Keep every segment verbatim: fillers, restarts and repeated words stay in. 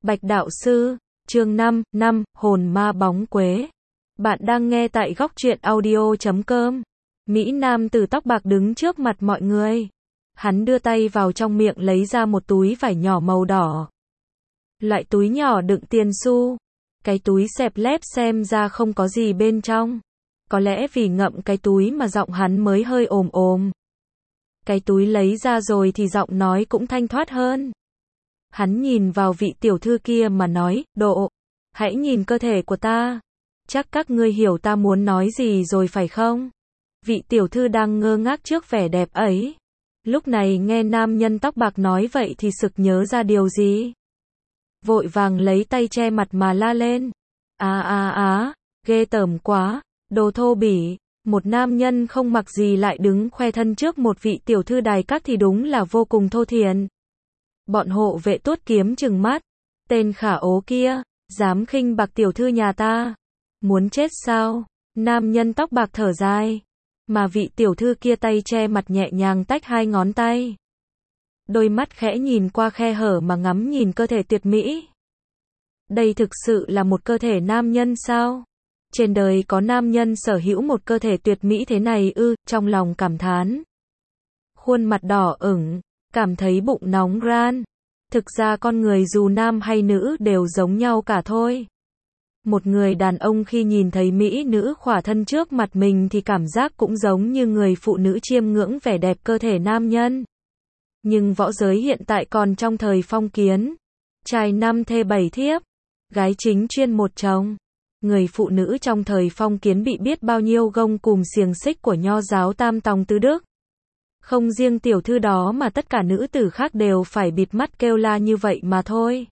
Bạch đạo sư, chương năm, năm, hồn ma bóng quế. Bạn đang nghe tại góc truyện audio chấm com. Mỹ Nam tử tóc bạc đứng trước mặt mọi người. Hắn đưa tay vào trong miệng lấy ra một túi vải nhỏ màu đỏ. Loại túi nhỏ đựng tiền xu. Cái túi xẹp lép xem ra không có gì bên trong. Có lẽ vì ngậm cái túi mà giọng hắn mới hơi ồm ồm. Cái túi lấy ra rồi thì giọng nói cũng thanh thoát hơn. Hắn nhìn vào vị tiểu thư kia mà nói, Độ, hãy nhìn cơ thể của ta. Chắc các ngươi hiểu ta muốn nói gì rồi phải không? Vị tiểu thư đang ngơ ngác trước vẻ đẹp ấy. Lúc này nghe nam nhân tóc bạc nói vậy thì sực nhớ ra điều gì. Vội vàng lấy tay che mặt mà la lên. Á á á, ghê tởm quá, đồ thô bỉ. Một nam nhân không mặc gì lại đứng khoe thân trước một vị tiểu thư đài các thì đúng là vô cùng thô thiển. Bọn hộ vệ tuốt kiếm trừng mắt. Tên khả ố kia, dám khinh bạc tiểu thư nhà ta. Muốn chết sao? Nam nhân tóc bạc thở dài. Mà vị tiểu thư kia tay che mặt nhẹ nhàng tách hai ngón tay. Đôi mắt khẽ nhìn qua khe hở mà ngắm nhìn cơ thể tuyệt mỹ. Đây thực sự là một cơ thể nam nhân sao? Trên đời có nam nhân sở hữu một cơ thể tuyệt mỹ thế này ư, trong lòng cảm thán. Khuôn mặt đỏ ửng, cảm thấy bụng nóng ran. Thực ra con người dù nam hay nữ đều giống nhau cả thôi. Một người đàn ông khi nhìn thấy mỹ nữ khỏa thân trước mặt mình thì cảm giác cũng giống như người phụ nữ chiêm ngưỡng vẻ đẹp cơ thể nam nhân. Nhưng võ giới hiện tại còn trong thời phong kiến. Trai năm thê bảy thiếp, gái chính chuyên một chồng. Người phụ nữ trong thời phong kiến bị biết bao nhiêu gông cùm xiềng xích của nho giáo tam tòng tứ đức. Không riêng tiểu thư đó mà tất cả nữ tử khác đều phải bịt mắt kêu la như vậy mà thôi.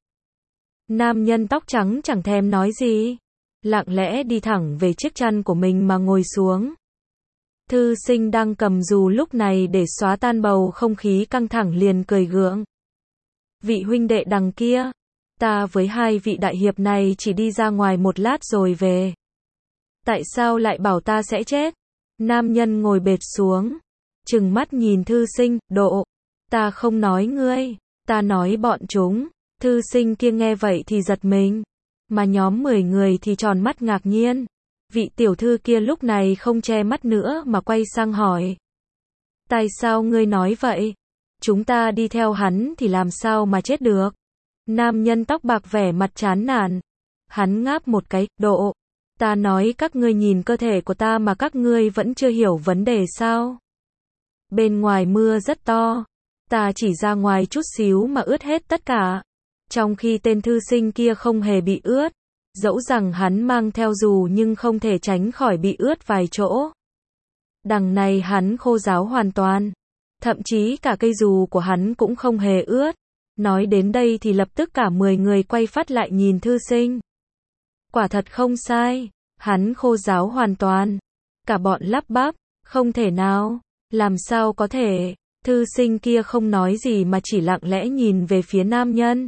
Nam nhân tóc trắng chẳng thèm nói gì. Lặng lẽ đi thẳng về chiếc chăn của mình mà ngồi xuống. Thư sinh đang cầm dù lúc này để xóa tan bầu không khí căng thẳng liền cười gượng. Vị huynh đệ đằng kia, ta với hai vị đại hiệp này chỉ đi ra ngoài một lát rồi về. Tại sao lại bảo ta sẽ chết? Nam nhân ngồi bệt xuống, trừng mắt nhìn thư sinh, Độ, ta không nói ngươi, ta nói bọn chúng. Thư sinh kia nghe vậy thì giật mình, mà nhóm mười người thì tròn mắt ngạc nhiên. Vị tiểu thư kia lúc này không che mắt nữa mà quay sang hỏi. Tại sao ngươi nói vậy? Chúng ta đi theo hắn thì làm sao mà chết được? Nam nhân tóc bạc vẻ mặt chán nản. Hắn ngáp một cái, Độ, ta nói các ngươi nhìn cơ thể của ta mà các ngươi vẫn chưa hiểu vấn đề sao? Bên ngoài mưa rất to, ta chỉ ra ngoài chút xíu mà ướt hết tất cả. Trong khi tên thư sinh kia không hề bị ướt, dẫu rằng hắn mang theo dù nhưng không thể tránh khỏi bị ướt vài chỗ. Đằng này hắn khô ráo hoàn toàn, thậm chí cả cây dù của hắn cũng không hề ướt. Nói đến đây thì lập tức cả mười người quay phát lại nhìn thư sinh. Quả thật không sai, hắn khô ráo hoàn toàn. Cả bọn lắp bắp, không thể nào, làm sao có thể. Thư sinh kia không nói gì mà chỉ lặng lẽ nhìn về phía nam nhân.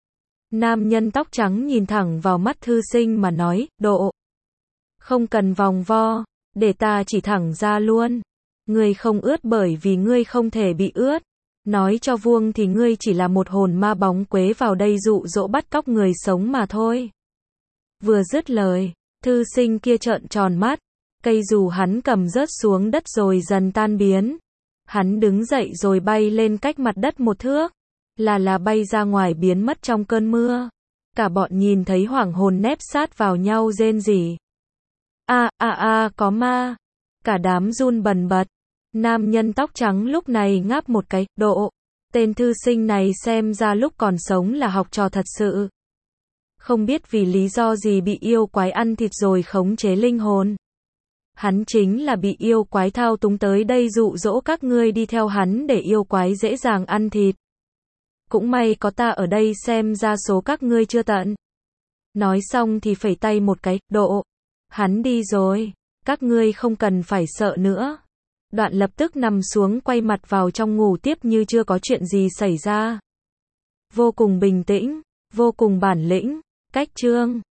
Nam nhân tóc trắng nhìn thẳng vào mắt thư sinh mà nói, Độ, không cần vòng vo, để ta chỉ thẳng ra luôn. Ngươi không ướt bởi vì ngươi không thể bị ướt. Nói cho vuông thì ngươi chỉ là một hồn ma bóng quế vào đây dụ dỗ bắt cóc người sống mà thôi. Vừa dứt lời, thư sinh kia trợn tròn mắt, cây dù hắn cầm rớt xuống đất rồi dần tan biến. Hắn đứng dậy rồi bay lên cách mặt đất một thước. Là là bay ra ngoài biến mất trong cơn mưa. Cả bọn nhìn thấy hoảng hồn nép sát vào nhau rên rỉ. A a a có ma. Cả đám run bần bật. Nam nhân tóc trắng lúc này ngáp một cái, Độ, tên thư sinh này xem ra lúc còn sống là học trò thật sự. Không biết vì lý do gì bị yêu quái ăn thịt rồi khống chế linh hồn. Hắn chính là bị yêu quái thao túng tới đây dụ dỗ các ngươi đi theo hắn để yêu quái dễ dàng ăn thịt. Cũng may có ta ở đây xem ra số các ngươi chưa tận. Nói xong thì phẩy tay một cái, Độ, hắn đi rồi, các ngươi không cần phải sợ nữa. Đoạn lập tức nằm xuống quay mặt vào trong ngủ tiếp như chưa có chuyện gì xảy ra. Vô cùng bình tĩnh, vô cùng bản lĩnh, cách chương.